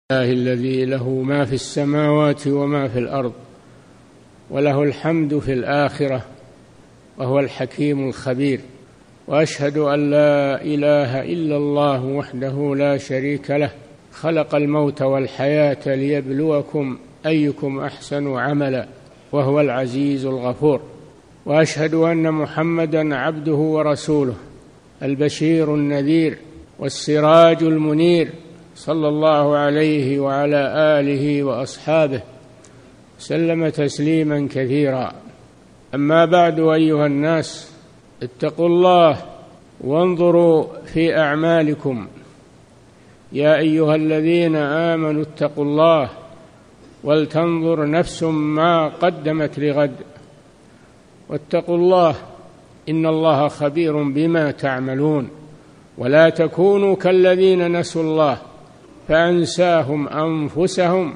الله الذي له ما في السماوات وما في الأرض وله الحمد في الآخرة وهو الحكيم الخبير. وأشهد أن لا إله إلا الله وحده لا شريك له خلق الموت والحياة ليبلوكم أيكم أحسن عملا وهو العزيز الغفور. وأشهد أن محمدا عبده ورسوله البشير النذير والسراج المنير صلى الله عليه وعلى آله وأصحابه سلم تسليما كثيرا. أما بعد، أيها الناس، اتقوا الله وانظروا في أعمالكم. يا أيها الذين آمنوا اتقوا الله ولتنظر نفس ما قدمت لغد واتقوا الله إن الله خبير بما تعملون. ولا تكونوا كالذين نسوا الله فأنساهم أنفسهم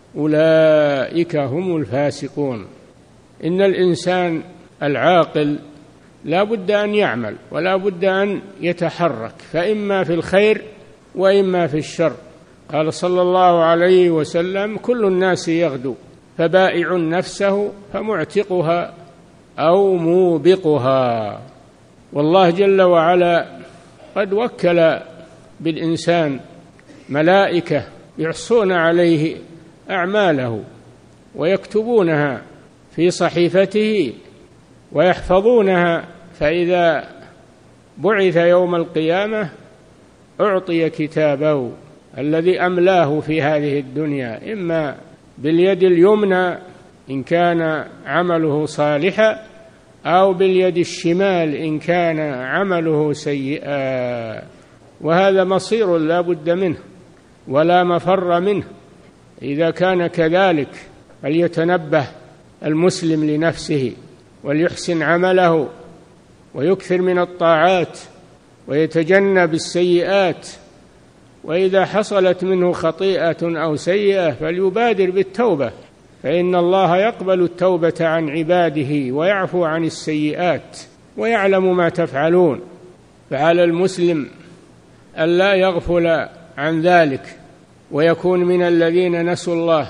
أولئك هم الفاسقون. إن الإنسان العاقل لا بد أن يعمل ولا بد أن يتحرك، فإما في الخير وإما في الشر. قال صلى الله عليه وسلم: كل الناس يغدو فبائع نفسه فمعتقها أو موبقها. والله جل وعلا قد وكل بالإنسان ملائكة يحصون عليه أعماله ويكتبونها في صحيفته ويحفظونها، فإذا بعث يوم القيامة أعطي كتابه الذي أملاه في هذه الدنيا، إما باليد اليمنى إن كان عمله صالحا أو باليد الشمال إن كان عمله سيئا. وهذا مصير لا بد منه ولا مفر منه. إذا كان كذلك فليتنبه المسلم لنفسه وليحسن عمله ويكثر من الطاعات ويتجنب السيئات، وإذا حصلت منه خطيئة أو سيئة فليبادر بالتوبة، فإن الله يقبل التوبة عن عباده ويعفو عن السيئات ويعلم ما تفعلون. فعلى المسلم ألا يغفل عن ذلك ويكون من الذين نسوا الله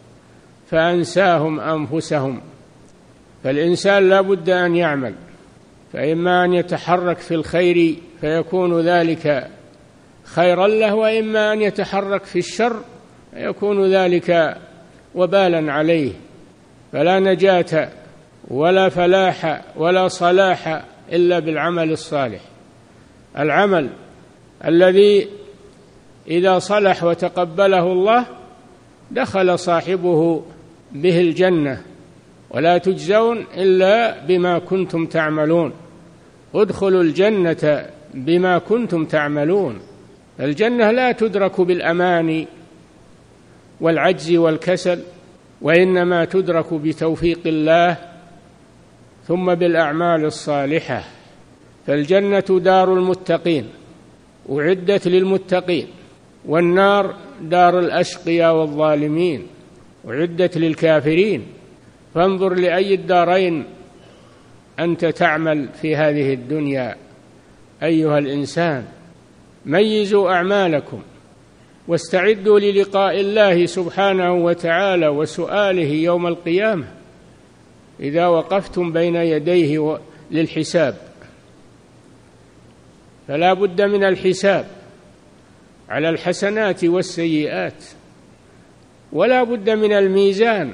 فأنساهم أنفسهم. فالإنسان لا بد أن يعمل، فإما أن يتحرك في الخير فيكون ذلك خيرا له، وإما أن يتحرك في الشر فيكون ذلك وبالا عليه. فلا نجاة ولا فلاح ولا صلاح إلا بالعمل الصالح، العمل الذي إذا صلح وتقبله الله دخل صاحبه به الجنة. ولا تجزون إلا بما كنتم تعملون، ادخلوا الجنة بما كنتم تعملون. الجنة لا تدرك بالأماني والعجز والكسل، وإنما تدرك بتوفيق الله ثم بالأعمال الصالحة. فالجنة دار المتقين أعدت للمتقين، والنار دار الأشقياء والظالمين أعدت للكافرين. فانظر لأي الدارين أنت تعمل في هذه الدنيا أيها الإنسان. ميزوا أعمالكم واستعدوا للقاء الله سبحانه وتعالى وسؤاله يوم القيامة إذا وقفتم بين يديه للحساب. فلا بد من الحساب على الحسنات والسيئات، ولا بد من الميزان.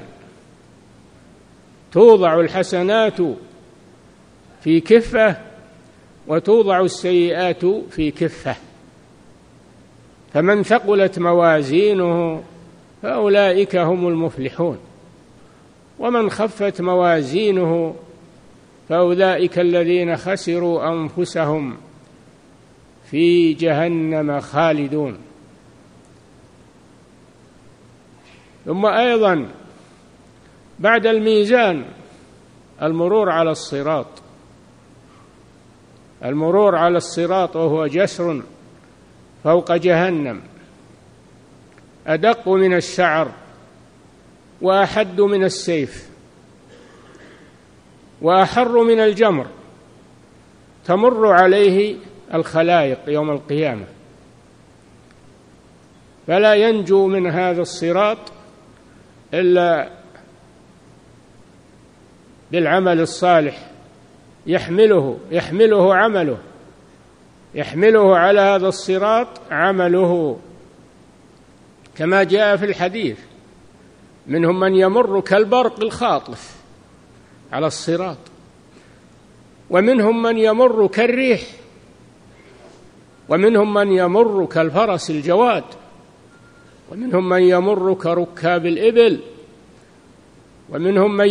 توضع الحسنات في كفة وتوضع السيئات في كفة، فمن ثقلت موازينه فأولئك هم المفلحون، ومن خفت موازينه فأولئك الذين خسروا أنفسهم في جهنم خالدون. ثم أيضا بعد الميزان المرور على الصراط، المرور على الصراط وهو جسر فوق جهنم أدق من الشعر وأحد من السيف وأحر من الجمر، تمر عليه الخلائق يوم القيامة. فلا ينجو من هذا الصراط إلا بالعمل الصالح يحمله عمله، يحمله على هذا الصراط عمله، كما جاء في الحديث: منهم من يمر كالبرق الخاطف على الصراط، ومنهم من يمر كالريح، ومنهم من يمر كالفرس الجواد، ومنهم من يمر كركاب الإبل، ومنهم من